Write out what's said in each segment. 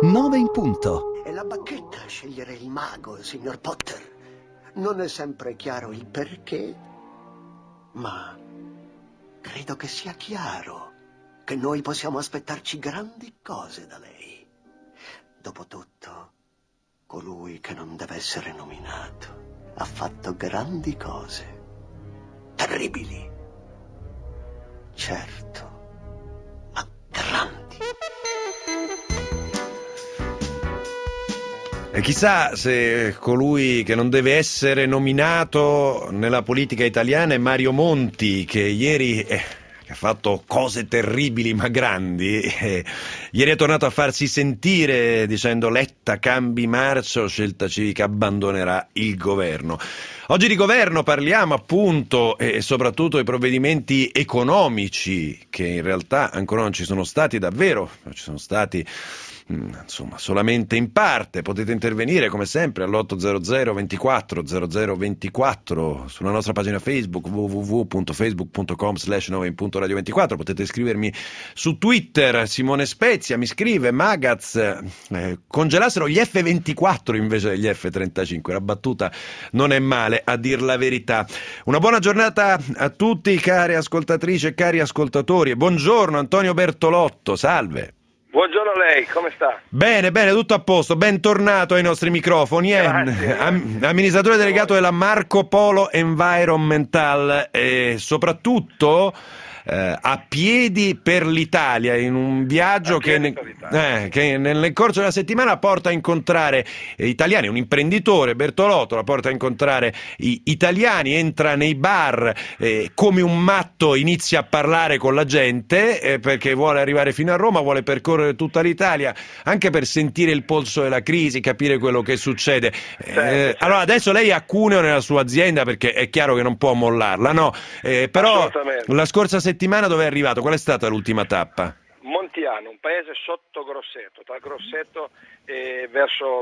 9 in punto. È la bacchetta a scegliere il mago, signor Potter. Non è sempre chiaro il perché, ma credo che sia chiaro che noi possiamo aspettarci grandi cose da lei. Dopotutto, colui che non deve essere nominato ha fatto grandi cose. Terribili. Certo, ma grandi. E chissà se colui che non deve essere nominato nella politica italiana è Mario Monti, che ieri che ha fatto cose terribili ma grandi. Ieri è tornato a farsi sentire dicendo: Letta cambi marcia, Scelta Civica abbandonerà il governo. Oggi di governo parliamo appunto e soprattutto dei provvedimenti economici che in realtà ancora non ci sono stati davvero, ci sono stati insomma solamente in parte. Potete intervenire come sempre all'800 24 00 24 sulla nostra pagina Facebook www.facebook.com/9in.radio24. Potete scrivermi su Twitter. Simone Spezia mi scrive: Magaz, congelassero gli F24 invece degli F35. La battuta non è male, a dir la verità. Una buona giornata a tutti, care ascoltatrici e cari ascoltatori, e buongiorno Antonio Bertolotto. Salve. Buongiorno a lei, come sta? Bene, tutto a posto, bentornato ai nostri microfoni. Amministratore delegato della Marco Polo Environmental e soprattutto a piedi per l'Italia, in un viaggio che nel corso della settimana porta a incontrare italiani. Un imprenditore, Bertolotto, la porta a incontrare italiani, entra nei bar, come un matto inizia a parlare con la gente, perché vuole arrivare fino a Roma, vuole percorrere tutta l'Italia, anche per sentire il polso della crisi, capire quello che succede. Certo. Allora adesso lei ha Cuneo nella sua azienda, perché è chiaro che non può mollarla, no? Però la scorsa settimana dove è arrivato? Qual è stata l'ultima tappa? Montiano, un paese sotto Grosseto, tra Grosseto e verso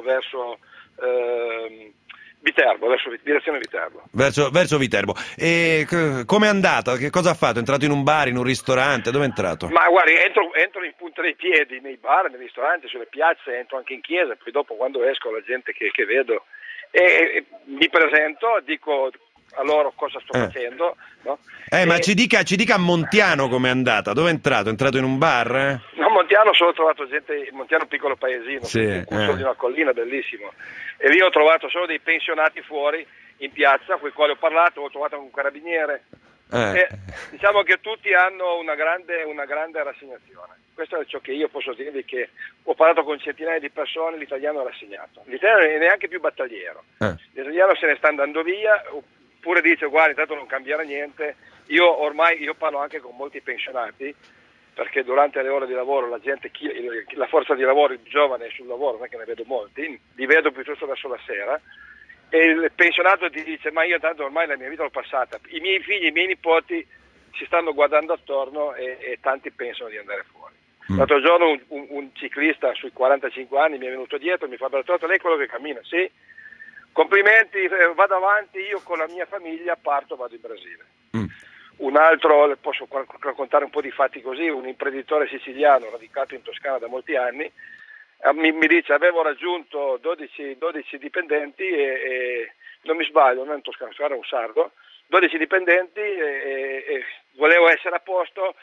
Viterbo, direzione Viterbo. Verso Viterbo. E com'è andata? Che cosa ha fatto? È entrato in un bar, in un ristorante? Dove è entrato? Ma guardi, entro in punta dei piedi, nei bar, nei ristoranti, sulle piazze, entro anche in chiesa, poi dopo quando esco la gente che vedo e mi presento, dico a loro cosa sto facendo, no? Ma ci dica a Montiano com'è andata. Dove è entrato? È entrato in un bar? No, Montiano solo ho trovato gente, Montiano è un piccolo paesino, sì, di una collina, bellissimo, e lì ho trovato solo dei pensionati fuori in piazza, con i quali ho parlato, ho trovato un carabiniere, e diciamo che tutti hanno una grande rassegnazione. Questo è ciò che io posso dirvi, che ho parlato con centinaia di persone, l'italiano è rassegnato, l'italiano non è neanche più battagliero, l'italiano se ne sta andando via, oppure dice: guarda, intanto non cambierà niente. Io parlo anche con molti pensionati, perché durante le ore di lavoro la forza di lavoro, il giovane sul lavoro, non è che ne vedo molti, li vedo piuttosto verso la sera, e il pensionato ti dice: ma io tanto ormai la mia vita l'ho passata, i miei figli, i miei nipoti si stanno guardando attorno e tanti pensano di andare fuori. L'altro giorno un ciclista sui 45 anni mi è venuto dietro e mi fa: Bertolotto, lei è quello che cammina? Sì. Complimenti, vado avanti, io con la mia famiglia vado in Brasile. Un altro, le posso raccontare un po' di fatti così, un imprenditore siciliano radicato in Toscana da molti anni, mi dice: avevo raggiunto 12 dipendenti e non mi sbaglio, non è un toscano, era un sardo, 12 dipendenti e volevo essere a posto,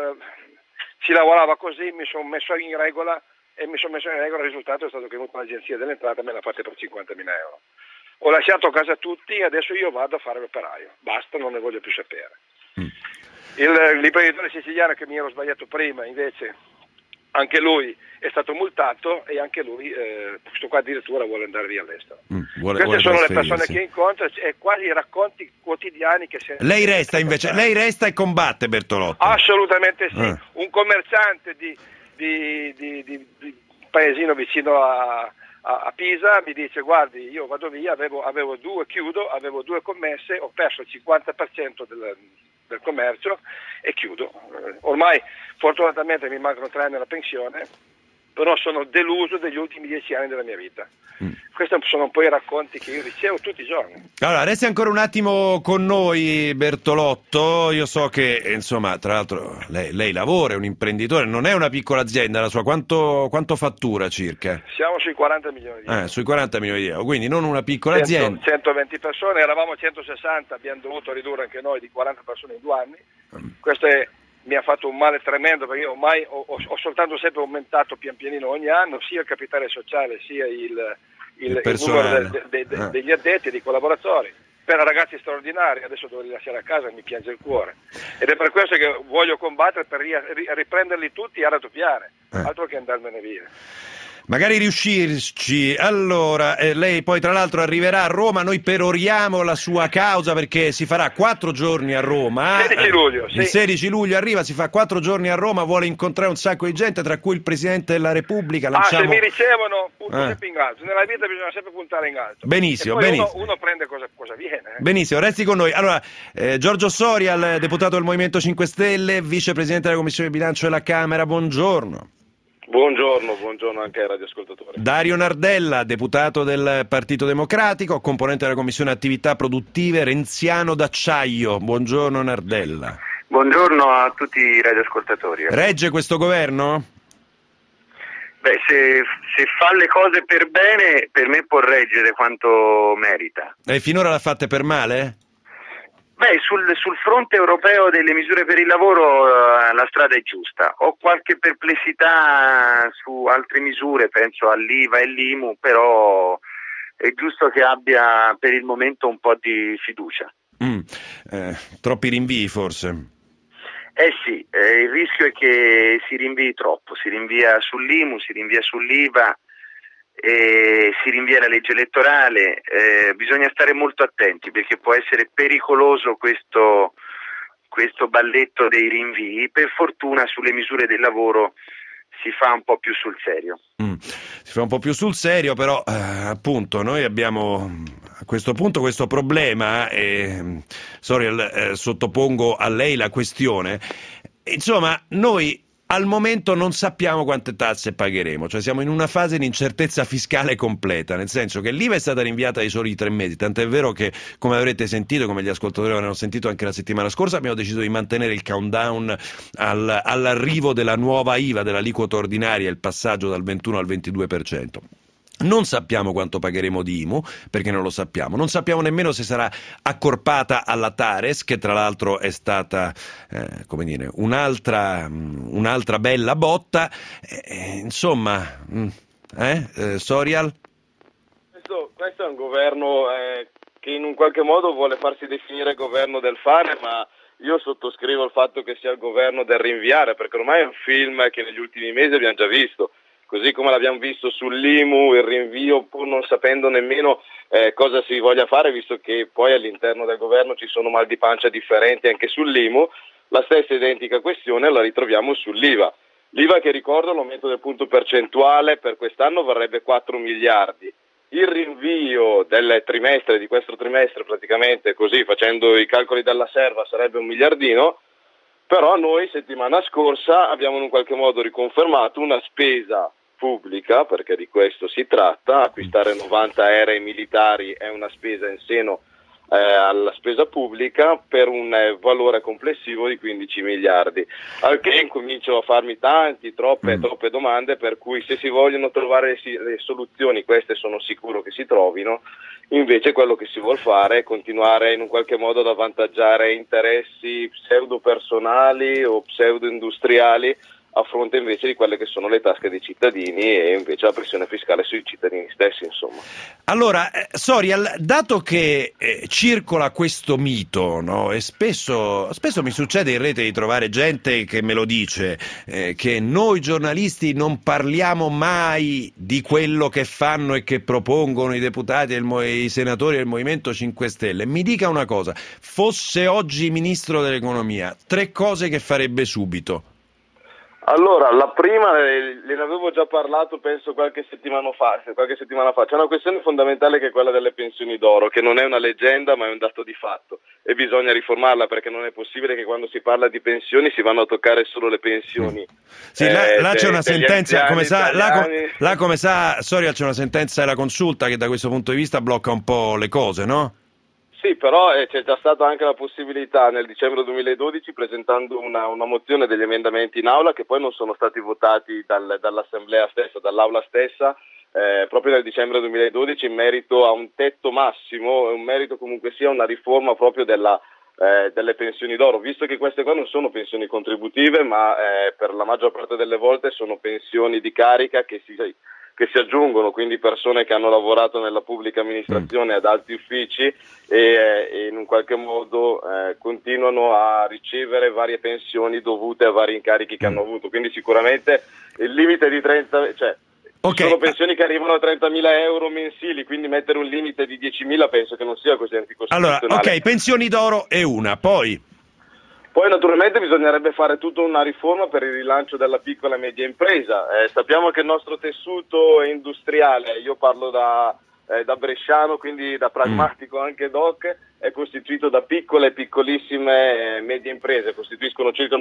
si lavorava così, mi sono messo in regola, il risultato è stato che l'agenzia delle entrate me l'ha fatta per 50.000 euro. Ho lasciato a casa tutti, adesso io vado a fare l'operaio, basta, non ne voglio più sapere. L'imprenditore siciliano che mi ero sbagliato prima, invece, anche lui è stato multato e anche lui, questo qua addirittura vuole andare via all'estero. Queste sono le persone che incontro, e quasi i racconti quotidiani che Lei resta invece, lei resta e combatte, Bertolotto? Assolutamente sì, un commerciante di paesino vicino a Pisa mi dice: guardi, io vado via, avevo due commesse, ho perso il 50% del commercio e chiudo. Ormai fortunatamente mi mancano 3 anni alla pensione però sono deluso degli ultimi 10 anni della mia vita. Questi sono un po' i racconti che io ricevo tutti i giorni. Allora, resti ancora un attimo con noi, Bertolotto. Io so che, insomma, tra l'altro lei lavora, è un imprenditore, non è una piccola azienda la sua. Quanto fattura circa? Siamo sui 40 milioni di euro. Sui 40 milioni di euro, quindi non una piccola azienda. 120 persone, eravamo 160, abbiamo dovuto ridurre anche noi di 40 persone in 2 anni. Questo mi ha fatto un male tremendo, perché io ormai ho soltanto sempre aumentato pian pianino ogni anno sia il capitale sociale sia il numero degli addetti e dei collaboratori. Per ragazzi straordinari, adesso devo rilasciare a casa e mi piange il cuore. Ed è per questo che voglio combattere per riprenderli tutti a raddoppiare, altro che andarmene via. Magari riuscirci. Allora, lei poi tra l'altro arriverà a Roma, noi peroriamo la sua causa perché si farà 4 giorni a Roma. 16 luglio, sì. Il 16 luglio arriva, si fa 4 giorni a Roma, vuole incontrare un sacco di gente, tra cui il Presidente della Repubblica. Se mi ricevono, punto sempre in alto. Nella vita bisogna sempre puntare in alto. Benissimo, e poi benissimo. Uno prende cosa viene. Benissimo, resti con noi. Allora, Giorgio Sorial, deputato del Movimento 5 Stelle, vicepresidente della Commissione Bilancio della Camera, buongiorno. Buongiorno anche ai radioascoltatori. Dario Nardella, deputato del Partito Democratico, componente della Commissione Attività Produttive Renziano d'Acciaio. Buongiorno Nardella. Buongiorno a tutti i radioascoltatori. Regge questo governo? Beh, se fa le cose per bene, per me può reggere quanto merita. E finora l'ha fatte per male? Beh, sul fronte europeo delle misure per il lavoro la strada è giusta. Ho qualche perplessità su altre misure, penso all'IVA e l'IMU, però è giusto che abbia per il momento un po' di fiducia. Troppi rinvii forse? Sì, il rischio è che si rinvii troppo, si rinvia sull'IMU, si rinvia sull'IVA, si rinvia la legge elettorale. Bisogna stare molto attenti perché può essere pericoloso questo balletto dei rinvii. Per fortuna sulle misure del lavoro si fa un po' più sul serio. Si fa un po' più sul serio, però appunto noi abbiamo a questo punto questo problema e sottopongo a lei la questione. Insomma, noi al momento non sappiamo quante tasse pagheremo, cioè siamo in una fase di incertezza fiscale completa, nel senso che l'IVA è stata rinviata ai soli 3 mesi, tant'è vero che, come avrete sentito, come gli ascoltatori avranno sentito anche la settimana scorsa, abbiamo deciso di mantenere il countdown all'arrivo della nuova IVA, dell'aliquota ordinaria, il passaggio dal 21 al 22%. Non sappiamo quanto pagheremo di IMU, perché non lo sappiamo. Non sappiamo nemmeno se sarà accorpata alla TARES, che tra l'altro è stata, un'altra bella botta. Sorial? Questo è un governo che in un qualche modo vuole farsi definire governo del fare, ma io sottoscrivo il fatto che sia il governo del rinviare, perché ormai è un film che negli ultimi mesi abbiamo già visto. Così come l'abbiamo visto sull'IMU, il rinvio, pur non sapendo nemmeno cosa si voglia fare, visto che poi all'interno del governo ci sono mal di pancia differenti anche sull'IMU, la stessa identica questione la ritroviamo sull'IVA. L'IVA, che ricordo, l'aumento del punto percentuale per quest'anno varrebbe 4 miliardi. Il rinvio del trimestre, di questo trimestre praticamente, così facendo i calcoli dalla serva, sarebbe 1 miliardino. Però noi settimana scorsa abbiamo in un qualche modo riconfermato una spesa pubblica, perché di questo si tratta. Acquistare 90 aerei militari è una spesa in seno alla spesa pubblica per un valore complessivo di 15 miliardi. Al che incomincio a farmi troppe domande, per cui se si vogliono trovare le soluzioni, queste sono sicuro che si trovino. Invece quello che si vuol fare è continuare in un qualche modo ad avvantaggiare interessi pseudo personali o pseudo industriali a fronte invece di quelle che sono le tasche dei cittadini e invece la pressione fiscale sui cittadini stessi, insomma. Allora, Sorial, dato che circola questo mito, no? E spesso mi succede in rete di trovare gente che me lo dice, che noi giornalisti non parliamo mai di quello che fanno e che propongono i deputati e i senatori del Movimento 5 Stelle. Mi dica una cosa, fosse oggi Ministro dell'Economia, 3 cose che farebbe subito. Allora, la prima ne avevo già parlato, penso qualche settimana fa. C'è una questione fondamentale che è quella delle pensioni d'oro, che non è una leggenda ma è un dato di fatto, e bisogna riformarla, perché non è possibile che quando si parla di pensioni si vanno a toccare solo le pensioni. Sì, là c'è una sentenza, come sa, là come sa, Soria, c'è una sentenza della Consulta che da questo punto di vista blocca un po' le cose, no? Sì, però c'è già stata anche la possibilità nel dicembre 2012, presentando una mozione degli emendamenti in aula che poi non sono stati votati dall'assemblea stessa, dall'aula stessa, proprio nel dicembre 2012, in merito a un tetto massimo, in merito comunque sia una riforma proprio delle pensioni d'oro, visto che queste qua non sono pensioni contributive, ma per la maggior parte delle volte sono pensioni di carica che si aggiungono, quindi persone che hanno lavorato nella pubblica amministrazione ad alti uffici e in un qualche modo continuano a ricevere varie pensioni dovute a vari incarichi che hanno avuto. Quindi sicuramente il limite di 30, sono pensioni che arrivano a 30.000 euro mensili, quindi mettere un limite di 10.000 penso che non sia così anticostituzionale. Allora, ok, pensioni d'oro è una, Poi naturalmente bisognerebbe fare tutta una riforma per il rilancio della piccola e media impresa. Sappiamo che il nostro tessuto industriale, io parlo da bresciano, quindi da pragmatico anche doc, è costituito da piccole e piccolissime medie imprese, costituiscono circa il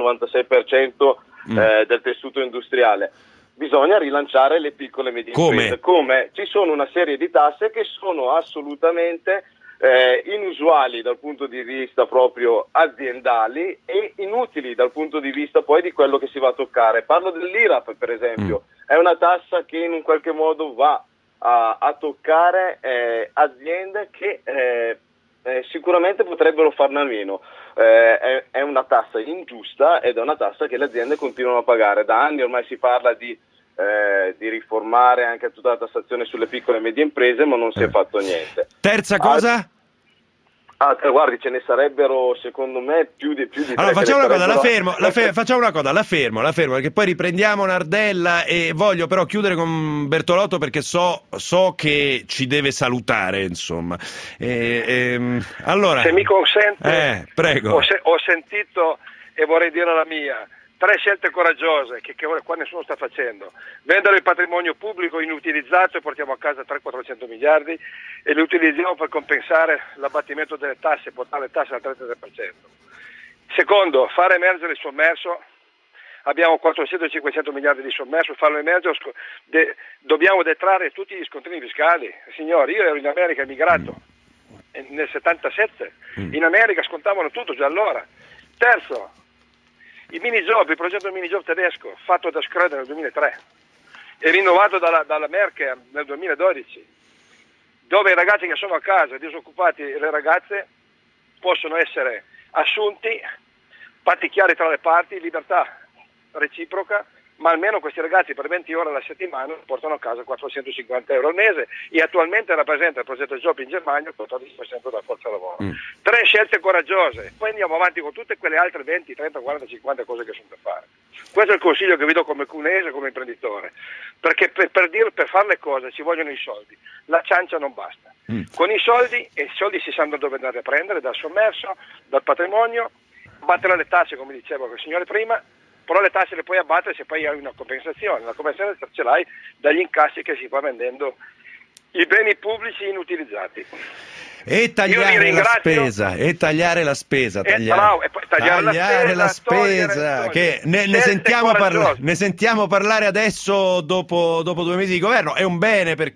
96% del tessuto industriale. Bisogna rilanciare le piccole e medie imprese. Come? Ci sono una serie di tasse che sono assolutamente inusuali dal punto di vista proprio aziendali e inutili dal punto di vista poi di quello che si va a toccare. Parlo dell'IRAP, per esempio, è una tassa che in un qualche modo va a toccare aziende che sicuramente potrebbero farne a meno. È una tassa ingiusta ed è una tassa che le aziende continuano a pagare. Da anni ormai si parla di riformare anche tutta la tassazione sulle piccole e medie imprese, ma non si è fatto niente. Terza cosa? Guardi, ce ne sarebbero secondo me più di allora facciamo una cosa, la fermo, perché poi riprendiamo Nardella e voglio però chiudere con Bertolotto perché so che ci deve salutare, insomma. Allora, se mi consente, prego. Ho sentito e vorrei dire la mia. 3 scelte coraggiose che qua nessuno sta facendo: vendere il patrimonio pubblico inutilizzato e portiamo a casa 300-400 miliardi e li utilizziamo per compensare l'abbattimento delle tasse, portare le tasse al 33%. Secondo, fare emergere il sommerso. Abbiamo 400-500 miliardi di sommerso, farlo emergere, dobbiamo detrarre tutti gli scontrini fiscali. Signori, io ero in America emigrato nel 77, in America scontavano tutto già allora. Terzo, il progetto del mini-job tedesco, fatto da Schröder nel 2003 e rinnovato dalla Merkel nel 2012, dove i ragazzi che sono a casa, disoccupati, e le ragazze possono essere assunti, patti chiari tra le parti, libertà reciproca, ma almeno questi ragazzi per 20 ore alla settimana portano a casa 450 euro al mese e attualmente rappresenta il progetto Job in Germania il 14% della forza lavoro. 3 scelte coraggiose, poi andiamo avanti con tutte quelle altre 20, 30, 40, 50 cose che sono da fare. Questo è il consiglio che vi do come cunese, come imprenditore, perché per fare le cose ci vogliono i soldi, la ciancia non basta. Con i soldi si sanno dove andare a prendere, dal sommerso, dal patrimonio, battere le tasse come diceva il signore prima, però le tasse le puoi abbattere se poi hai una compensazione. La compensazione ce l'hai dagli incassi che si va vendendo i beni pubblici inutilizzati. E tagliare la spesa, tagliare la spesa, che ne sentiamo parlare adesso dopo 2 mesi di governo. È un bene per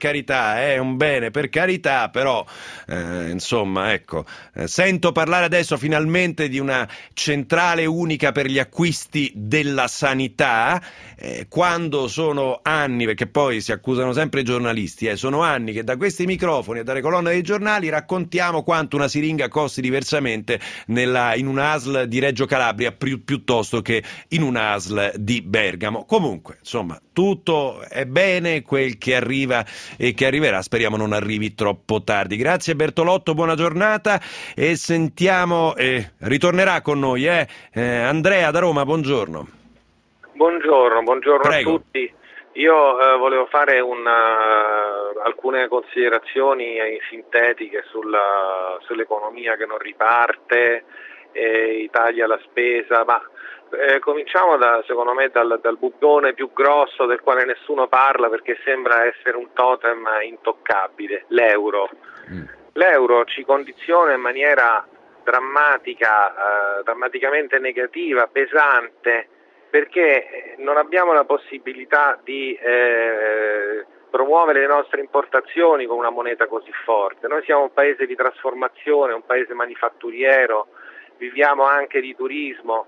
carità, però insomma, ecco, sento parlare adesso finalmente di una centrale unica per gli acquisti della sanità, quando sono anni, perché poi si accusano sempre i giornalisti, sono anni che da questi microfoni e dalle colonne dei giornali raccontiamo quanto una siringa costi diversamente in una ASL di Reggio Calabria piuttosto che in una ASL di Bergamo. Comunque, insomma, tutto è bene, quel che arriva e che arriverà, speriamo non arrivi troppo tardi. Grazie Bertolotto, buona giornata e sentiamo, ritornerà con noi Andrea da Roma, buongiorno. Buongiorno Prego. A tutti. Io volevo fare alcune considerazioni sintetiche sull'economia che non riparte tagli alla spesa, ma cominciamo secondo me dal bubbone più grosso del quale nessuno parla perché sembra essere un totem intoccabile, l'euro. L'euro ci condiziona in maniera drammaticamente negativa, pesante, perché non abbiamo la possibilità di promuovere le nostre importazioni con una moneta così forte. Noi siamo un paese di trasformazione, un paese manifatturiero, viviamo anche di turismo,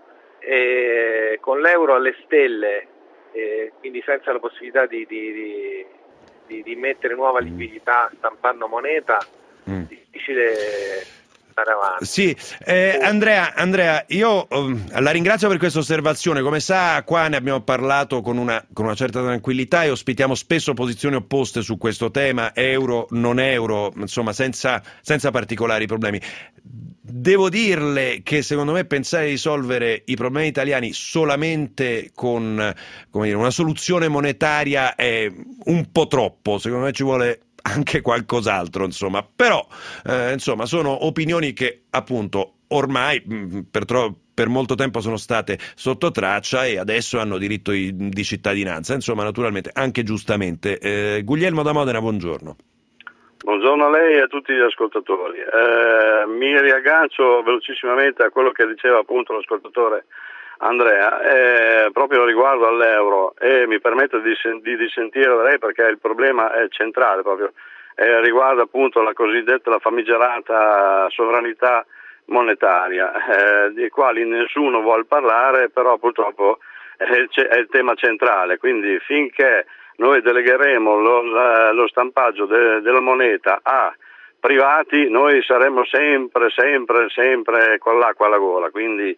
con l'euro alle stelle, quindi senza la possibilità di mettere nuova liquidità stampando moneta, difficile andare avanti. Sì, Andrea, io la ringrazio per questa osservazione. Come sa, qua ne abbiamo parlato con una certa tranquillità e ospitiamo spesso posizioni opposte su questo tema, euro, non euro, insomma senza particolari problemi. Devo dirle che secondo me pensare di risolvere i problemi italiani solamente con, come dire, una soluzione monetaria è un po' troppo, secondo me ci vuole anche qualcos'altro, insomma. Però insomma sono opinioni che appunto ormai per molto tempo sono state sotto traccia e adesso hanno diritto di cittadinanza, insomma, naturalmente anche giustamente. Guglielmo da Modena, buongiorno. Buongiorno a lei e a tutti gli ascoltatori. Mi riaggancio velocissimamente a quello che diceva appunto l'ascoltatore Andrea, proprio riguardo all'euro, e mi permetto di dissentire da lei perché il problema è centrale, proprio riguarda appunto la famigerata sovranità monetaria, di quali nessuno vuol parlare, però purtroppo è il tema centrale, quindi finché noi delegheremo lo stampaggio della moneta a privati, noi saremo sempre con l'acqua alla gola, quindi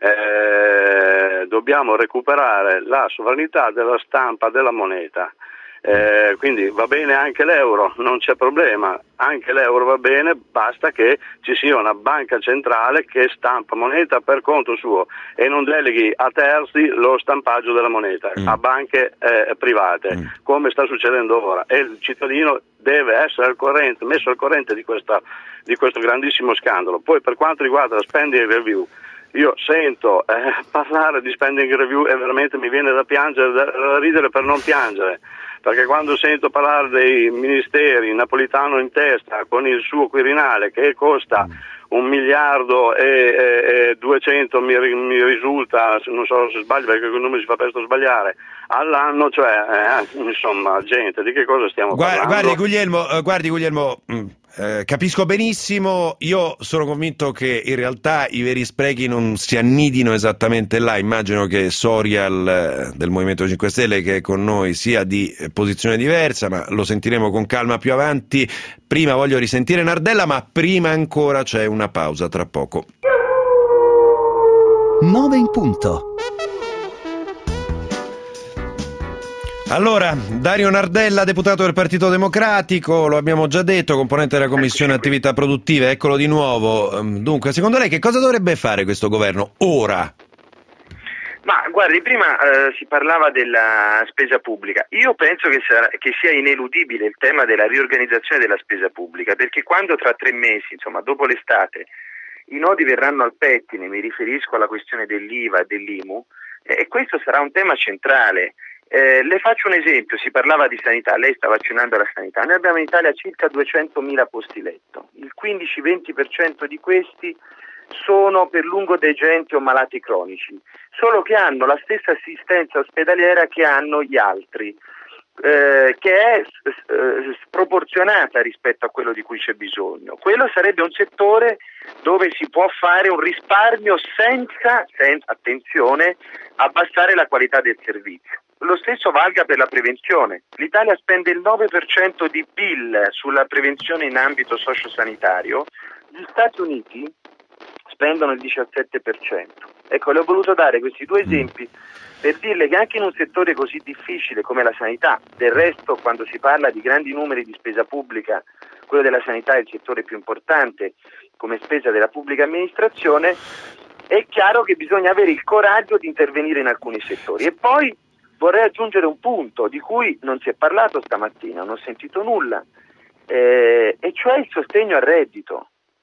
dobbiamo recuperare la sovranità della stampa della moneta. Quindi va bene anche l'euro, non c'è problema, anche l'euro va bene, basta che ci sia una banca centrale che stampa moneta per conto suo e non deleghi a terzi lo stampaggio della moneta, a banche private, come sta succedendo ora, e il cittadino deve essere messo al corrente di questo grandissimo scandalo. Poi per quanto riguarda la spending review, io sento parlare di spending review e veramente mi viene da piangere, da ridere per non piangere, perché quando sento parlare dei ministeri, Napolitano in testa con il suo Quirinale che costa 1 miliardo e 200 mi risulta, non so se sbaglio perché quel numero si fa presto sbagliare, all'anno, cioè insomma, gente, di che cosa stiamo parlando? Guardi Guglielmo, capisco benissimo, io sono convinto che in realtà i veri sprechi non si annidino esattamente là. Immagino che Sorial del Movimento 5 Stelle, che è con noi, sia di posizione diversa, ma lo sentiremo con calma più avanti. Prima voglio risentire Nardella, ma prima ancora c'è una pausa, tra poco. 9 in punto. Allora, Dario Nardella, deputato del Partito Democratico, lo abbiamo già detto, componente della Commissione Attività Produttive, eccolo di nuovo. Dunque, secondo lei che cosa dovrebbe fare questo governo ora? Ma guardi, prima si parlava della spesa pubblica. Io penso che sia ineludibile il tema della riorganizzazione della spesa pubblica, perché quando tra 3 mesi, insomma dopo l'estate, i nodi verranno al pettine, mi riferisco alla questione dell'IVA e dell'IMU, e questo sarà un tema centrale. Le faccio un esempio, si parlava di sanità, lei sta accennando alla sanità. Noi abbiamo in Italia circa 200.000 posti letto, il 15-20% di questi sono per lungodegenti o malati cronici, solo che hanno la stessa assistenza ospedaliera che hanno gli altri, che è sproporzionata rispetto a quello di cui c'è bisogno. Quello sarebbe un settore dove si può fare un risparmio senza attenzione, abbassare la qualità del servizio. Lo stesso valga per la prevenzione. L'Italia spende il 9% di PIL sulla prevenzione in ambito sociosanitario, gli Stati Uniti spendono il 17%. Ecco, le ho voluto dare questi 2 esempi per dirle che anche in un settore così difficile come la sanità, del resto quando si parla di grandi numeri di spesa pubblica, quello della sanità è il settore più importante come spesa della pubblica amministrazione, è chiaro che bisogna avere il coraggio di intervenire in alcuni settori. E poi vorrei aggiungere un punto di cui non si è parlato stamattina, non ho sentito nulla, e cioè il sostegno al reddito.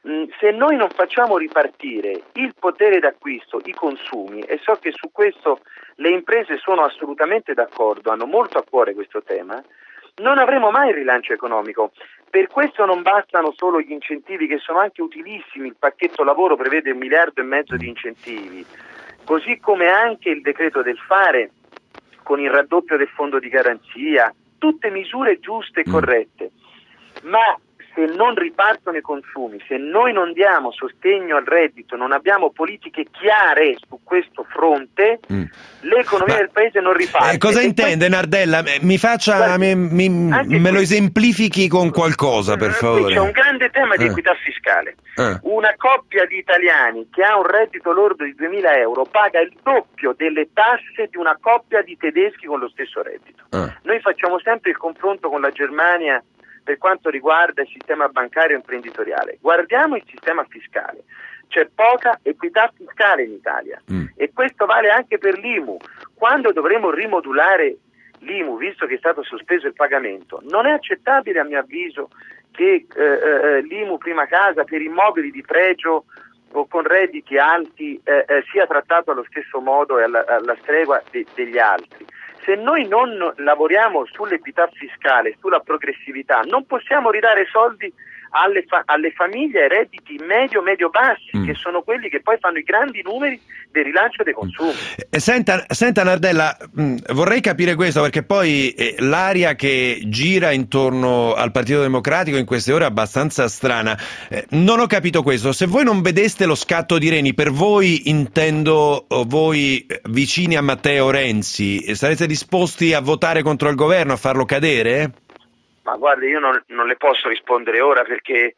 Se noi non facciamo ripartire il potere d'acquisto, i consumi, e so che su questo le imprese sono assolutamente d'accordo, hanno molto a cuore questo tema, non avremo mai il rilancio economico. Per questo non bastano solo gli incentivi, che sono anche utilissimi. Il pacchetto lavoro prevede 1,5 miliardi di incentivi, così come anche il decreto del fare con il raddoppio del fondo di garanzia, tutte misure giuste e corrette. Ma se non ripartono i consumi, se noi non diamo sostegno al reddito, non abbiamo politiche chiare su questo fronte, l'economia del paese non riparte. Cosa intende Nardella? Mi faccia, me lo esemplifichi con qualcosa, per favore. Qui c'è un grande tema di equità fiscale. Una coppia di italiani che ha un reddito lordo di 2.000 euro paga il doppio delle tasse di una coppia di tedeschi con lo stesso reddito. Noi facciamo sempre il confronto con la Germania per quanto riguarda il sistema bancario e imprenditoriale. Guardiamo il sistema fiscale. C'è poca equità fiscale in Italia e questo vale anche per l'IMU. Quando dovremo rimodulare l'IMU, visto che è stato sospeso il pagamento, non è accettabile, a mio avviso, che l'IMU prima casa per immobili di pregio o con redditi alti sia trattato allo stesso modo e alla stregua degli altri. Se noi non lavoriamo sull'equità fiscale, sulla progressività, non possiamo ridare soldi alle famiglie ai redditi medio-bassi, che sono quelli che poi fanno i grandi numeri del rilancio dei consumi. Senta Nardella, vorrei capire questo, perché poi l'aria che gira intorno al Partito Democratico in queste ore è abbastanza strana. Non ho capito questo. Se voi non vedeste lo scatto di reni, per voi intendo voi vicini a Matteo Renzi, sareste disposti a votare contro il governo, a farlo cadere? Ma guardi, io non le posso rispondere ora, perché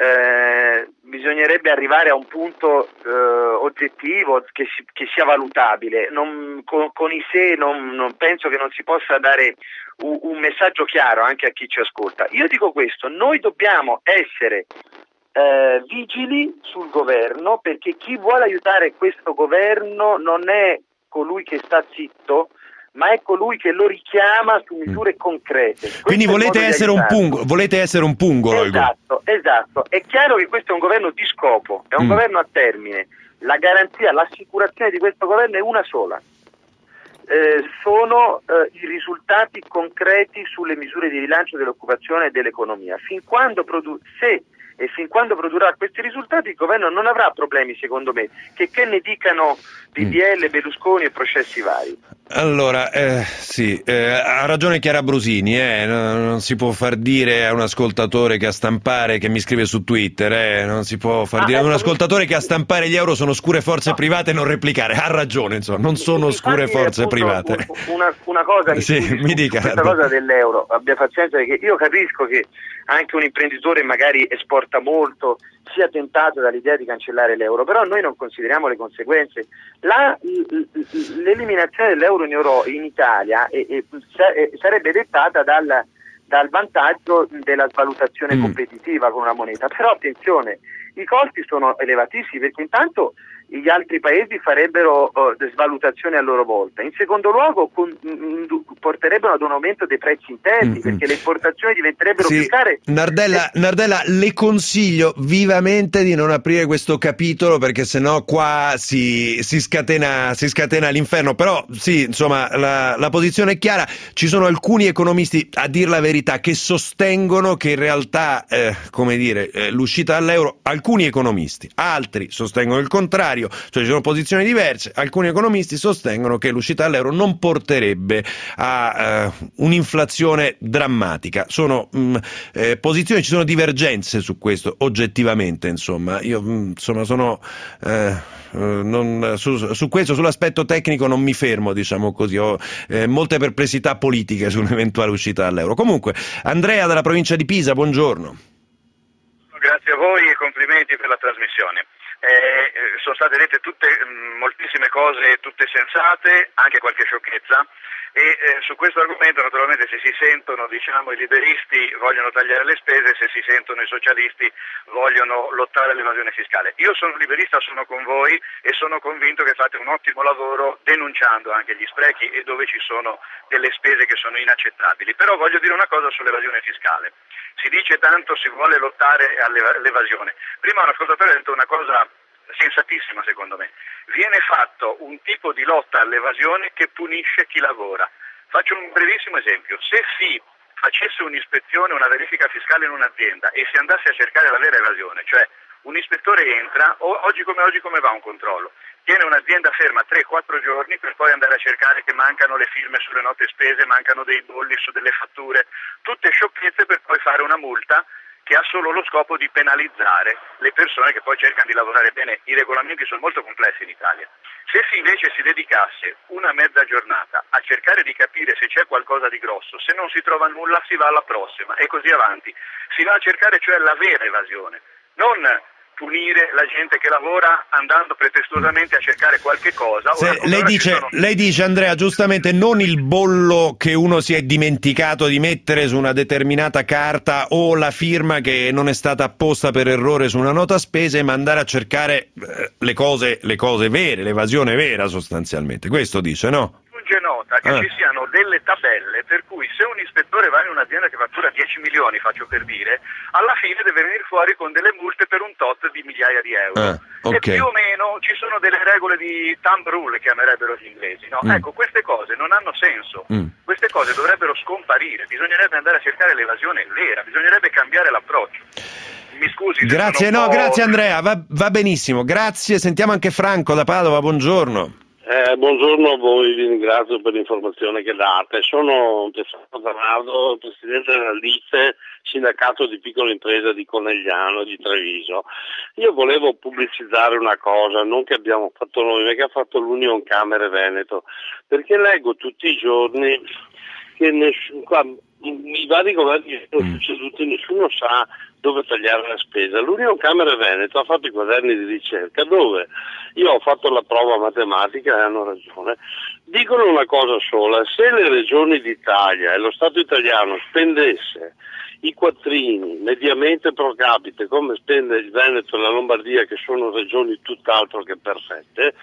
bisognerebbe arrivare a un punto oggettivo che sia valutabile. Con i sé non penso che non si possa dare un messaggio chiaro anche a chi ci ascolta. Io dico questo: noi dobbiamo essere vigili sul governo, perché chi vuole aiutare questo governo non è colui che sta zitto, ma è colui che lo richiama su misure concrete. Quindi volete essere un pungolo? Esatto. È chiaro che questo è un governo di scopo, è un governo a termine. La garanzia, l'assicurazione di questo governo è una sola. Sono i risultati concreti sulle misure di rilancio dell'occupazione e dell'economia. Fin quando produrrà questi risultati, il governo non avrà problemi, secondo me, che ne dicano PDL, Berlusconi e processi vari. Allora, sì, ha ragione Chiara Brusini, non si può far dire a un ascoltatore che a stampare, che mi scrive su Twitter, non si può far dire a un ascoltatore che a stampare gli euro sono oscure forze private non replicare. Ha ragione, insomma, non sono oscure forze private. Una cosa, mi dica. Questa cosa dell'euro, abbia pazienza, perché io capisco che anche un imprenditore magari esporta molto, sia tentato dall'idea di cancellare l'euro, però noi non consideriamo le conseguenze. L'eliminazione dell'euro in Italia sarebbe dettata dal vantaggio della svalutazione competitiva con una moneta, però attenzione, i costi sono elevatissimi, perché intanto gli altri paesi farebbero svalutazione a loro volta, in secondo luogo porterebbero ad un aumento dei prezzi interni, perché le importazioni diventerebbero più care. Nardella, le consiglio vivamente di non aprire questo capitolo, perché sennò qua si scatena l'inferno. Però sì, insomma, la posizione è chiara. Ci sono alcuni economisti, a dir la verità, che sostengono che in realtà l'uscita dall'euro, alcuni economisti, altri sostengono il contrario. Cioè ci sono posizioni diverse. Alcuni economisti sostengono che l'uscita dall'euro non porterebbe a un'inflazione drammatica. Sono posizioni, ci sono divergenze su questo oggettivamente, insomma. Io sono su questo, sull'aspetto tecnico non mi fermo, diciamo così. Ho molte perplessità politiche sull'eventuale uscita dall'euro. Comunque, Andrea dalla provincia di Pisa, buongiorno. Grazie a voi e complimenti per la trasmissione. Sono state dette moltissime cose, tutte sensate, anche qualche sciocchezza, E su questo argomento naturalmente se si sentono i liberisti vogliono tagliare le spese, se si sentono i socialisti vogliono lottare all'evasione fiscale. Io sono liberista, sono con voi e sono convinto che fate un ottimo lavoro denunciando anche gli sprechi e dove ci sono delle spese che sono inaccettabili. Però voglio dire una cosa sull'evasione fiscale. Si dice tanto si vuole lottare all'evasione. Prima un ascoltatore ha detto una cosa sensatissima secondo me. Viene fatto un tipo di lotta all'evasione che punisce chi lavora. Faccio un brevissimo esempio. Se si facesse un'ispezione, una verifica fiscale in un'azienda e si andasse a cercare la vera evasione, cioè un ispettore entra, oggi come va un controllo? Tiene un'azienda ferma 3-4 giorni per poi andare a cercare che mancano le firme sulle note spese, mancano dei bolli su delle fatture, tutte sciocchezze per poi fare una multa che ha solo lo scopo di penalizzare le persone che poi cercano di lavorare bene. I regolamenti sono molto complessi in Italia. Se invece si dedicasse una mezza giornata a cercare di capire se c'è qualcosa di grosso, se non si trova nulla si va alla prossima e così avanti. Si va a cercare cioè la vera evasione, non punire la gente che lavora andando pretestuosamente a cercare qualche cosa. Lei dice Andrea giustamente non il bollo che uno si è dimenticato di mettere su una determinata carta o la firma che non è stata apposta per errore su una nota spese, ma andare a cercare le cose vere, l'evasione vera sostanzialmente. Questo dice, no? Nota che ci siano delle tabelle per cui se un ispettore va in un'azienda che fattura 10 milioni, faccio per dire, alla fine deve venire fuori con delle multe per un tot di migliaia di euro. Okay. E più o meno ci sono delle regole di thumb rule, chiamerebbero gli inglesi, no? Ecco, queste cose non hanno senso, queste cose dovrebbero scomparire, bisognerebbe andare a cercare l'evasione vera, bisognerebbe cambiare l'approccio. Mi scusi. Grazie, grazie Andrea, va benissimo, grazie. Sentiamo anche Franco da Padova, buongiorno. Buongiorno a voi, vi ringrazio per l'informazione che date. Sono Stefano Zanardo, presidente della LICE, sindacato di piccola impresa di Conegliano, di Treviso. Io volevo pubblicizzare una cosa, non che abbiamo fatto noi, ma che ha fatto l'Union Camere Veneto, perché leggo tutti i giorni che i vari governi che sono succeduti, nessuno sa dove tagliare la spesa. L'Union Camere Veneto ha fatto i quaderni di ricerca dove io ho fatto la prova matematica e hanno ragione. Dicono una cosa sola: se le regioni d'Italia e lo Stato italiano spendesse i quattrini mediamente pro capite come spende il Veneto e la Lombardia, che sono regioni tutt'altro che perfette,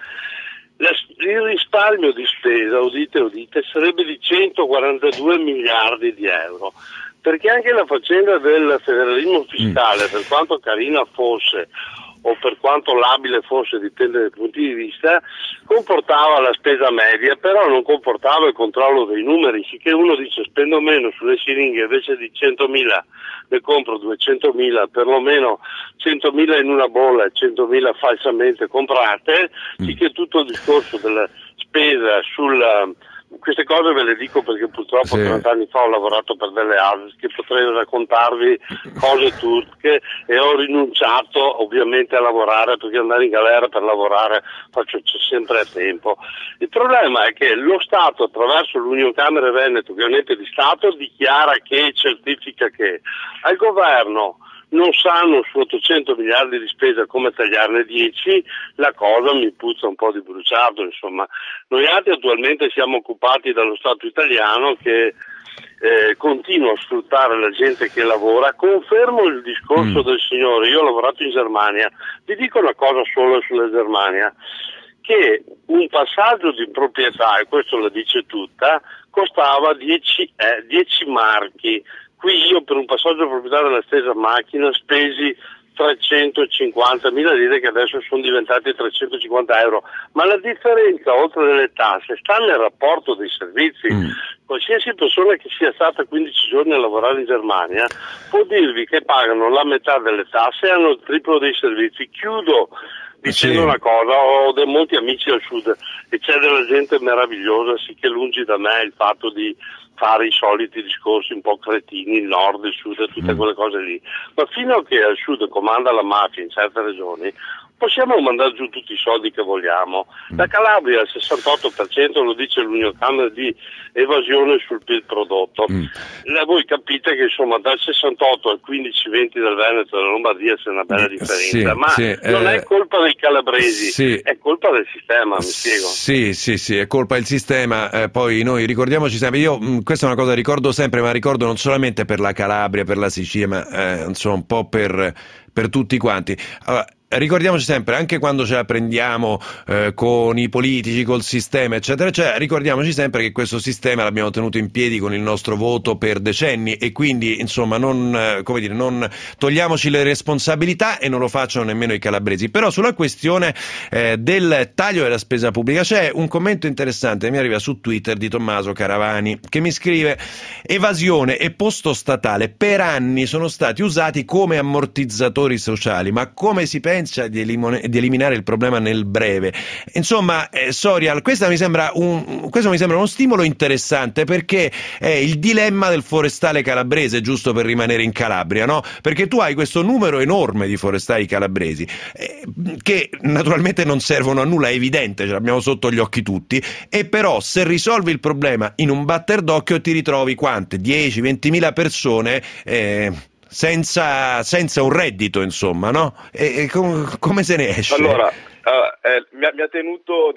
il risparmio di spesa, udite, sarebbe di 142 miliardi di euro. Perché anche la faccenda del federalismo fiscale, per quanto carina fosse o per quanto labile fosse, dipende dai punti di vista, comportava la spesa media, però non comportava il controllo dei numeri, sicché uno dice spendo meno sulle siringhe, invece di 100.000 ne compro 200.000, perlomeno 100.000 in una bolla e 100.000 falsamente comprate, sicché tutto il discorso della spesa queste cose ve le dico perché purtroppo 30 anni fa ho lavorato per delle ASL che potrei raccontarvi cose turche e ho rinunciato ovviamente a lavorare, perché andare in galera per lavorare faccio sempre a tempo. Il problema è che lo Stato, attraverso l'Union Camere Veneto, che è un ente di Stato, dichiara che, certifica che al governo non sanno su 800 miliardi di spesa come tagliarne 10, la cosa mi puzza un po' di bruciato, insomma. Noi altri attualmente siamo occupati dallo Stato italiano che continua a sfruttare la gente che lavora. Confermo il discorso del signore, io ho lavorato in Germania, vi dico una cosa solo sulla Germania, che un passaggio di proprietà, e questo la dice tutta, costava 10 marchi. Qui io per un passaggio di proprietà della stessa macchina spesi 350.000 lire, che adesso sono diventati 350 euro, ma la differenza oltre delle tasse sta nel rapporto dei servizi. Qualsiasi persona che sia stata 15 giorni a lavorare in Germania può dirvi che pagano la metà delle tasse e hanno il triplo dei servizi. Chiudo dicendo una cosa: ho molti amici al sud e c'è della gente meravigliosa, sì, che lungi da me il fatto di fare i soliti discorsi un po' cretini, il nord, il sud e tutte quelle cose lì, ma fino a che al sud comanda la mafia in certe regioni, possiamo mandare giù tutti i soldi che vogliamo. La Calabria ha il 68%, lo dice l'Uniocamere, di evasione sul PIL prodotto. Voi capite che insomma dal 68 al 15-20 del Veneto e della Lombardia c'è una bella differenza, ma non è colpa dei calabresi, è colpa del sistema, mi spiego. Sì, è colpa del sistema. Poi noi ricordiamoci sempre, io questa è una cosa che ricordo sempre, ma ricordo non solamente per la Calabria, per la Sicilia, ma insomma un po' per tutti quanti. Allora, ricordiamoci sempre, anche quando ce la prendiamo con i politici, col sistema, eccetera, eccetera, ricordiamoci sempre che questo sistema l'abbiamo tenuto in piedi con il nostro voto per decenni e quindi, insomma, non togliamoci le responsabilità e non lo facciano nemmeno i calabresi. Però sulla questione del taglio della spesa pubblica c'è un commento interessante che mi arriva su Twitter di Tommaso Caravani, che mi scrive: evasione e posto statale per anni sono stati usati come ammortizzatori sociali, ma come si pensa di eliminare il problema nel breve? Insomma, Sorial, questo mi sembra uno stimolo interessante, perché è il dilemma del forestale calabrese, giusto per rimanere in Calabria, no? Perché tu hai questo numero enorme di forestali calabresi che naturalmente non servono a nulla, è evidente, ce l'abbiamo sotto gli occhi tutti, e però se risolvi il problema in un batter d'occhio ti ritrovi quante? 10-20.000 persone senza un reddito, insomma, no? E come se ne esce? Allora, mi ha tenuto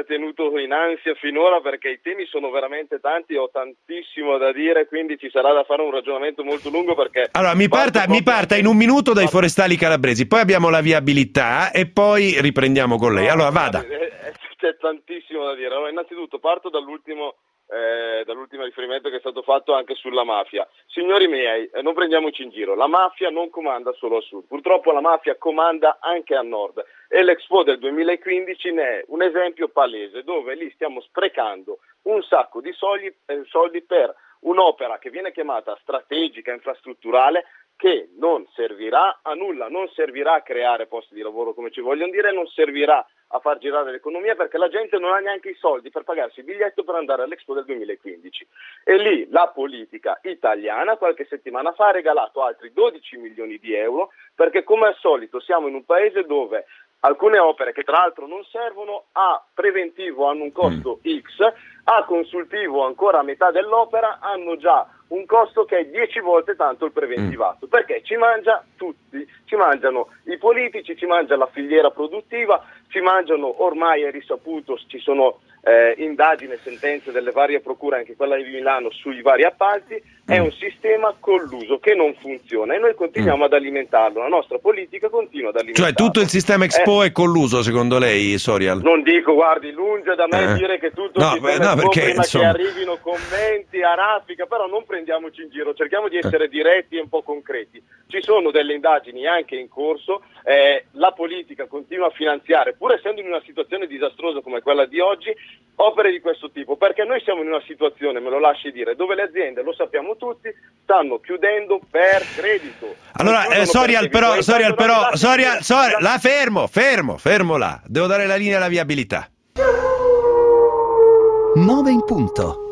in ansia finora, perché i temi sono veramente tanti, ho tantissimo da dire, quindi ci sarà da fare un ragionamento molto lungo, perché... Allora, mi parta in un minuto dai forestali calabresi, poi abbiamo la viabilità e poi riprendiamo con lei. Allora, vada. C'è tantissimo da dire. Allora, innanzitutto parto dall'ultimo riferimento che è stato fatto anche sulla mafia. Signori miei, non prendiamoci in giro, la mafia non comanda solo al sud, purtroppo la mafia comanda anche al nord, e l'Expo del 2015 ne è un esempio palese, dove lì stiamo sprecando un sacco di soldi per un'opera che viene chiamata strategica, infrastrutturale, che non servirà a nulla, non servirà a creare posti di lavoro come ci vogliono dire, non servirà a far girare l'economia, perché la gente non ha neanche i soldi per pagarsi il biglietto per andare all'Expo del 2015. E lì la politica italiana qualche settimana fa ha regalato altri 12 milioni di euro, perché come al solito siamo in un paese dove alcune opere, che tra l'altro non servono, a preventivo hanno un costo X, a consultivo ancora a metà dell'opera hanno già un costo che è 10 volte tanto il preventivato, perché ci mangia tutti, ci mangiano i politici, ci mangia la filiera produttiva, ci mangiano, ormai è risaputo, ci sono indagini e sentenze delle varie procure, anche quella di Milano, sui vari appalti. È un sistema colluso che non funziona e noi continuiamo ad alimentarlo, la nostra politica continua ad alimentarlo. Cioè tutto il sistema Expo è colluso, secondo lei, Sorial? Non dico, guardi, lunge da me dire che tutto il sistema Expo, perché, prima insomma... che arrivino commenti a raffica, però non prendiamoci in giro, cerchiamo di essere diretti e un po' concreti. Ci sono delle indagini anche in corso, la politica continua a finanziare, pur essendo in una situazione disastrosa come quella di oggi, opere di questo tipo, perché noi siamo in una situazione, me lo lasci dire, dove le aziende, lo sappiamo tutti, stanno chiudendo per credito. Allora, Sorial, la fermo là, devo dare la linea alla viabilità. 9 in punto.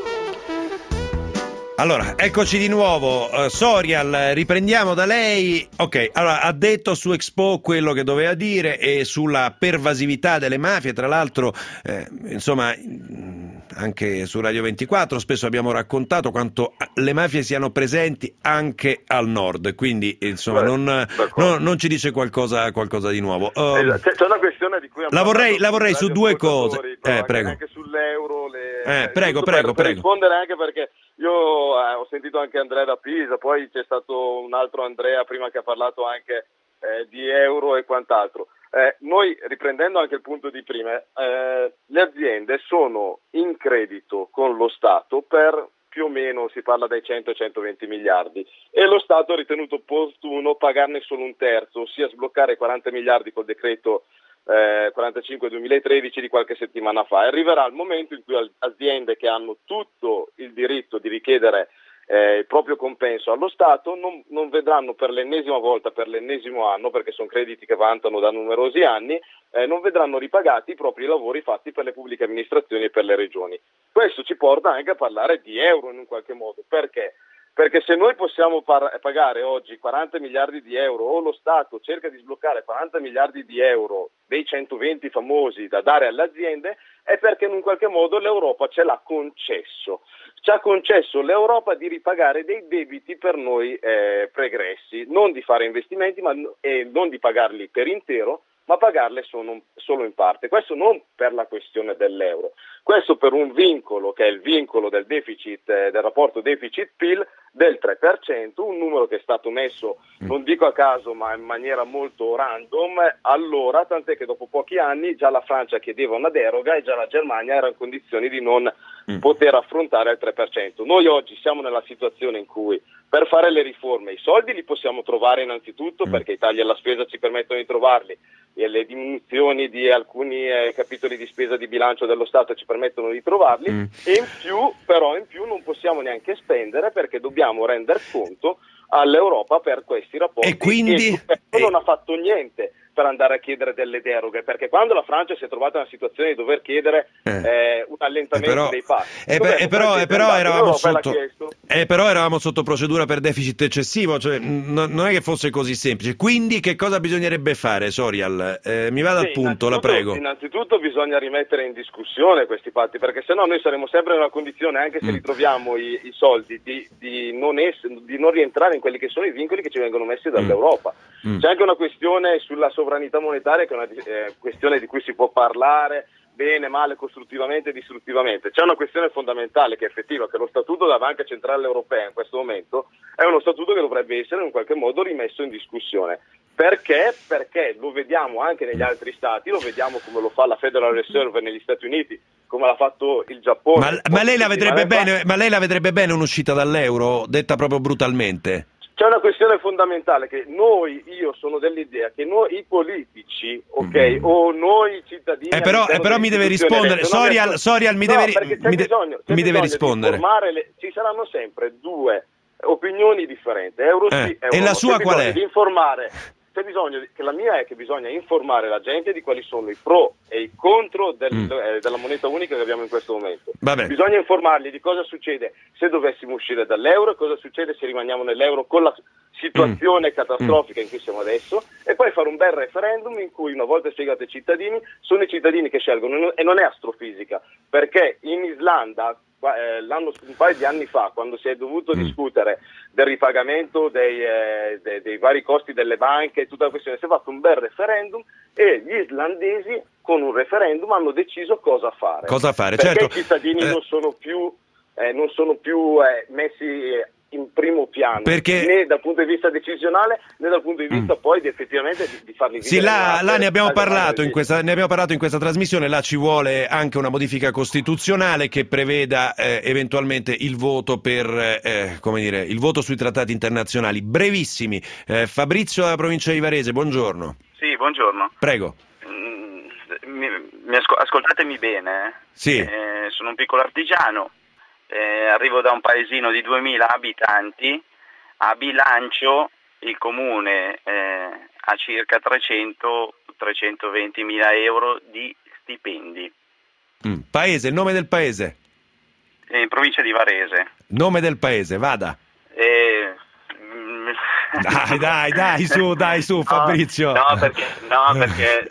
Allora, eccoci di nuovo. Sorial, riprendiamo da lei. Ok, allora, ha detto su Expo quello che doveva dire e sulla pervasività delle mafie. Tra l'altro, insomma, anche su Radio 24 spesso abbiamo raccontato quanto le mafie siano presenti anche al nord, quindi insomma non ci dice qualcosa di nuovo. C'è una questione di cui la vorrei su due cose. Prego. Anche sull'euro. Prego. Per rispondere, anche perché io ho sentito anche Andrea da Pisa, poi c'è stato un altro Andrea prima che ha parlato anche di euro e quant'altro. Noi, riprendendo anche il punto di prima, le aziende sono in credito con lo Stato per più o meno, si parla dai 100 ai 120 miliardi, e lo Stato ha ritenuto opportuno pagarne solo un terzo, ossia sbloccare 40 miliardi col decreto 45-2013 di qualche settimana fa. Arriverà il momento in cui aziende che hanno tutto il diritto di richiedere il proprio compenso allo Stato non vedranno per l'ennesima volta, per l'ennesimo anno, perché sono crediti che vantano da numerosi anni, non vedranno ripagati i propri lavori fatti per le pubbliche amministrazioni e per le regioni. Questo ci porta anche a parlare di euro in un qualche modo. Perché? perché se noi possiamo pagare oggi 40 miliardi di euro o lo Stato cerca di sbloccare 40 miliardi di euro dei 120 famosi da dare alle aziende, è perché in un qualche modo l'Europa ce l'ha concesso. Ci ha concesso l'Europa di ripagare dei debiti per noi pregressi, non di fare investimenti e non di pagarli per intero, ma pagarle solo in parte. Questo non per la questione dell'euro, questo per un vincolo che è il vincolo del deficit, del rapporto deficit-PIL del 3%, un numero che è stato messo, non dico a caso, ma in maniera molto random, allora, tant'è che dopo pochi anni già la Francia chiedeva una deroga e già la Germania era in condizioni di non poter affrontare il 3%. Noi oggi siamo nella situazione in cui per fare le riforme i soldi li possiamo trovare innanzitutto perché i tagli alla spesa ci permettono di trovarli e le diminuzioni di alcuni capitoli di spesa di bilancio dello Stato ci permettono di trovarli e in più non possiamo neanche spendere perché dobbiamo rendere conto all'Europa per questi rapporti e quindi non ha fatto niente per andare a chiedere delle deroghe, perché quando la Francia si è trovata in una situazione di dover chiedere un allentamento dei passi però eravamo sotto procedura per deficit eccessivo, cioè non è che fosse così semplice. Quindi che cosa bisognerebbe fare, Sorial? Mi vada al punto, la prego. Innanzitutto bisogna rimettere in discussione questi patti, perché sennò noi saremo sempre in una condizione, anche se ritroviamo i soldi, di non rientrare in quelli che sono i vincoli che ci vengono messi dall'Europa. C'è anche una questione sulla sovranità monetaria che è una questione di cui si può parlare bene, male, costruttivamente e distruttivamente. C'è una questione fondamentale che è effettiva, che lo statuto della Banca Centrale Europea in questo momento è uno statuto che dovrebbe essere in qualche modo rimesso in discussione. Perché? Perché lo vediamo anche negli altri stati, lo vediamo come lo fa la Federal Reserve negli Stati Uniti, come l'ha fatto il Giappone. Ma lei la vedrebbe bene un'uscita dall'euro, detta proprio brutalmente? C'è una questione fondamentale che io sono dell'idea che noi i politici, ok, o noi cittadini... Però mi deve rispondere, Sorial mi deve rispondere. Ci saranno sempre due opinioni differenti, euro sì, euro e la sua qual è? Di informare. La mia è che bisogna informare la gente di quali sono i pro e i contro della moneta unica che abbiamo in questo momento. Bisogna informarli di cosa succede se dovessimo uscire dall'euro, cosa succede se rimaniamo nell'euro con la situazione catastrofica in cui siamo adesso, e poi fare un bel referendum in cui, una volta spiegato ai cittadini, sono i cittadini che scelgono, e non è astrofisica, perché in Islanda un paio di anni fa, quando si è dovuto discutere del ripagamento dei vari costi delle banche e tutta la questione, si è fatto un bel referendum e gli islandesi con un referendum hanno deciso cosa fare. Perché certo. I cittadini non sono più messi in primo piano, né dal punto di vista decisionale né dal punto di vista poi effettivamente di farli vivere. Sì, là ne abbiamo parlato in questa trasmissione. Là ci vuole anche una modifica costituzionale che preveda eventualmente il voto per il voto sui trattati internazionali. Brevissimi. Fabrizio dalla provincia di Varese, buongiorno. Sì, buongiorno. Prego. Ascoltatemi bene. Sì. Sono un piccolo artigiano. Arrivo da un paesino di 2000 abitanti, a bilancio il comune ha circa 300-320 mila euro di stipendi. Paese, il nome del paese? In provincia di Varese. Nome del paese, vada. Dai, su Fabrizio. No, perché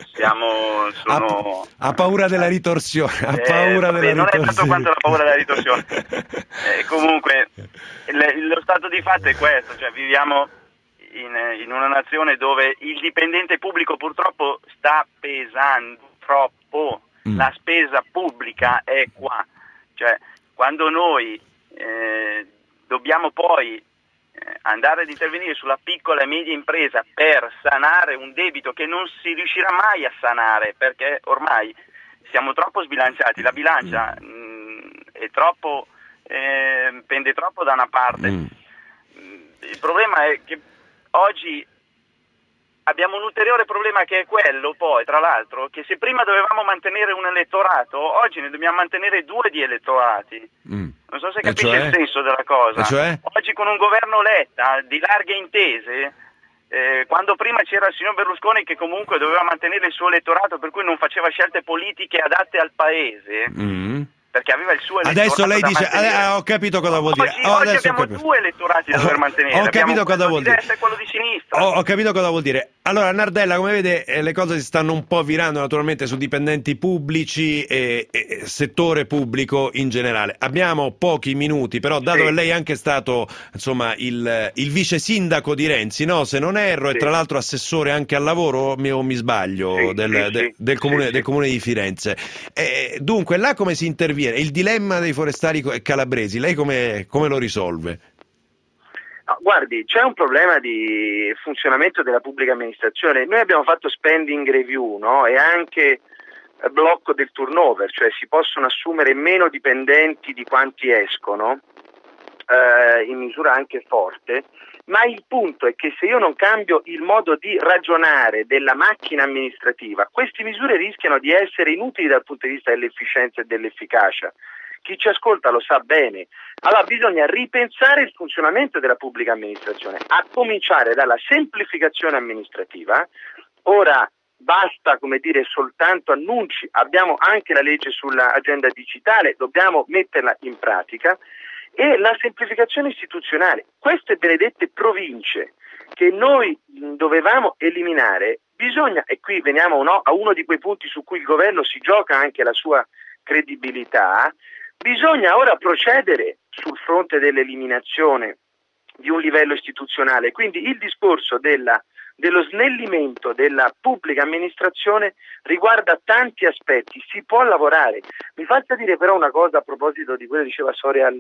ha paura della ritorsione. Non è tanto quanto la paura della ritorsione. Comunque, lo stato di fatto è questo, cioè viviamo in una nazione dove il dipendente pubblico purtroppo sta pesando troppo. La spesa pubblica è qua. Cioè, quando noi dobbiamo poi andare ad intervenire sulla piccola e media impresa per sanare un debito che non si riuscirà mai a sanare, perché ormai siamo troppo sbilanciati, la bilancia è troppo pende troppo da una parte. Il problema è che oggi abbiamo un ulteriore problema, che è quello poi, tra l'altro, che se prima dovevamo mantenere un elettorato, oggi ne dobbiamo mantenere due di elettorati. Non so se capisce il senso della cosa. Oggi con un governo Letta di larghe intese, quando prima c'era il signor Berlusconi che comunque doveva mantenere il suo elettorato, per cui non faceva scelte politiche adatte al paese, perché aveva il suo elettorato. Adesso lei dice, ho capito cosa vuol dire. Oggi abbiamo due elettorati da dover mantenere. Ho capito cosa vuol dire. E quello di sinistra. Ho capito cosa vuol dire. Allora, Nardella, come vede, le cose si stanno un po' virando naturalmente su dipendenti pubblici e settore pubblico in generale. Abbiamo pochi minuti, però dato che lei è anche stato, insomma, il vice sindaco di Renzi, no? Se non erro, e tra l'altro assessore anche al lavoro, o mi sbaglio, del comune di Firenze. Dunque, là come si interviene? Il dilemma dei forestali calabresi, lei come lo risolve? No, guardi, c'è un problema di funzionamento della pubblica amministrazione. Noi abbiamo fatto spending review, no? E anche blocco del turnover, cioè si possono assumere meno dipendenti di quanti escono, in misura anche forte, ma il punto è che se io non cambio il modo di ragionare della macchina amministrativa, queste misure rischiano di essere inutili dal punto di vista dell'efficienza e dell'efficacia. Chi ci ascolta lo sa bene. Allora bisogna ripensare il funzionamento della pubblica amministrazione, a cominciare dalla semplificazione amministrativa. Ora basta, come dire, soltanto annunci, abbiamo anche la legge sull'agenda digitale, dobbiamo metterla in pratica, e la semplificazione istituzionale. Queste benedette province che noi dovevamo eliminare, bisogna, e qui veniamo a uno di quei punti su cui il governo si gioca anche la sua credibilità, bisogna ora procedere sul fronte dell'eliminazione di un livello istituzionale. Quindi il discorso dello snellimento della pubblica amministrazione riguarda tanti aspetti, si può lavorare. Mi faccia dire però una cosa a proposito di quello che diceva Soria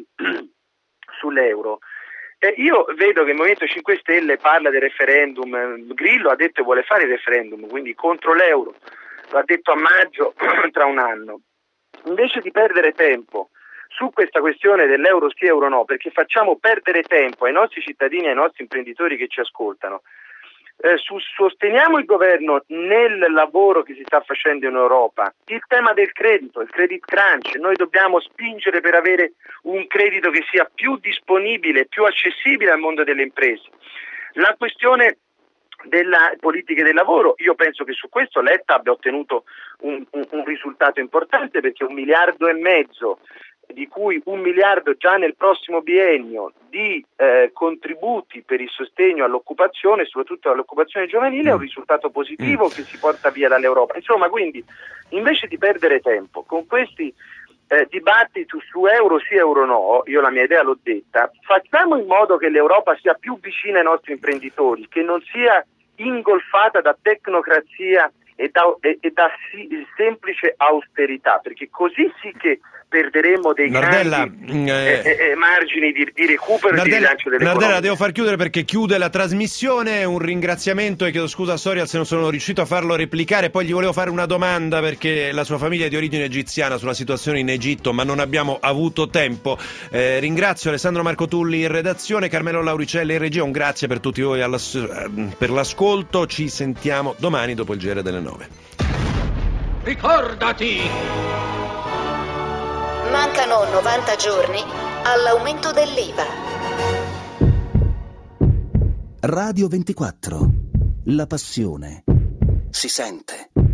sull'euro. Io vedo che il Movimento 5 Stelle parla del referendum, Grillo ha detto che vuole fare il referendum, quindi contro l'euro, l'ha detto a maggio tra un anno. Invece di perdere tempo su questa questione dell'euro sì, euro no, perché facciamo perdere tempo ai nostri cittadini e ai nostri imprenditori che ci ascoltano, sosteniamo il governo nel lavoro che si sta facendo in Europa, il tema del credito, il credit crunch, noi dobbiamo spingere per avere un credito che sia più disponibile, più accessibile al mondo delle imprese. La questione delle politiche del lavoro, io penso che su questo Letta abbia ottenuto un risultato importante, perché 1,5 miliardi, di cui 1 miliardo già nel prossimo biennio di contributi per il sostegno all'occupazione, soprattutto all'occupazione giovanile, è un risultato positivo che si porta via dall'Europa. Insomma, quindi, invece di perdere tempo con questi dibattiti su euro sì, euro no, io la mia idea l'ho detta, facciamo in modo che l'Europa sia più vicina ai nostri imprenditori, che non sia ingolfata da tecnocrazia e da semplice austerità, perché così sì che perderemo dei grandi margini di recupero e di rilancio dell'economia. Nardella, devo far chiudere perché chiude la trasmissione. Un ringraziamento e chiedo scusa a Soria se non sono riuscito a farlo replicare. Poi gli volevo fare una domanda, perché la sua famiglia è di origine egiziana, sulla situazione in Egitto, ma non abbiamo avuto tempo. Ringrazio Alessandro Marco Tulli in redazione, Carmelo Lauricelli in regia. Un grazie per tutti voi per l'ascolto. Ci sentiamo domani dopo il GR delle 9. Ricordati! Mancano 90 giorni all'aumento dell'IVA. Radio 24. La passione si sente.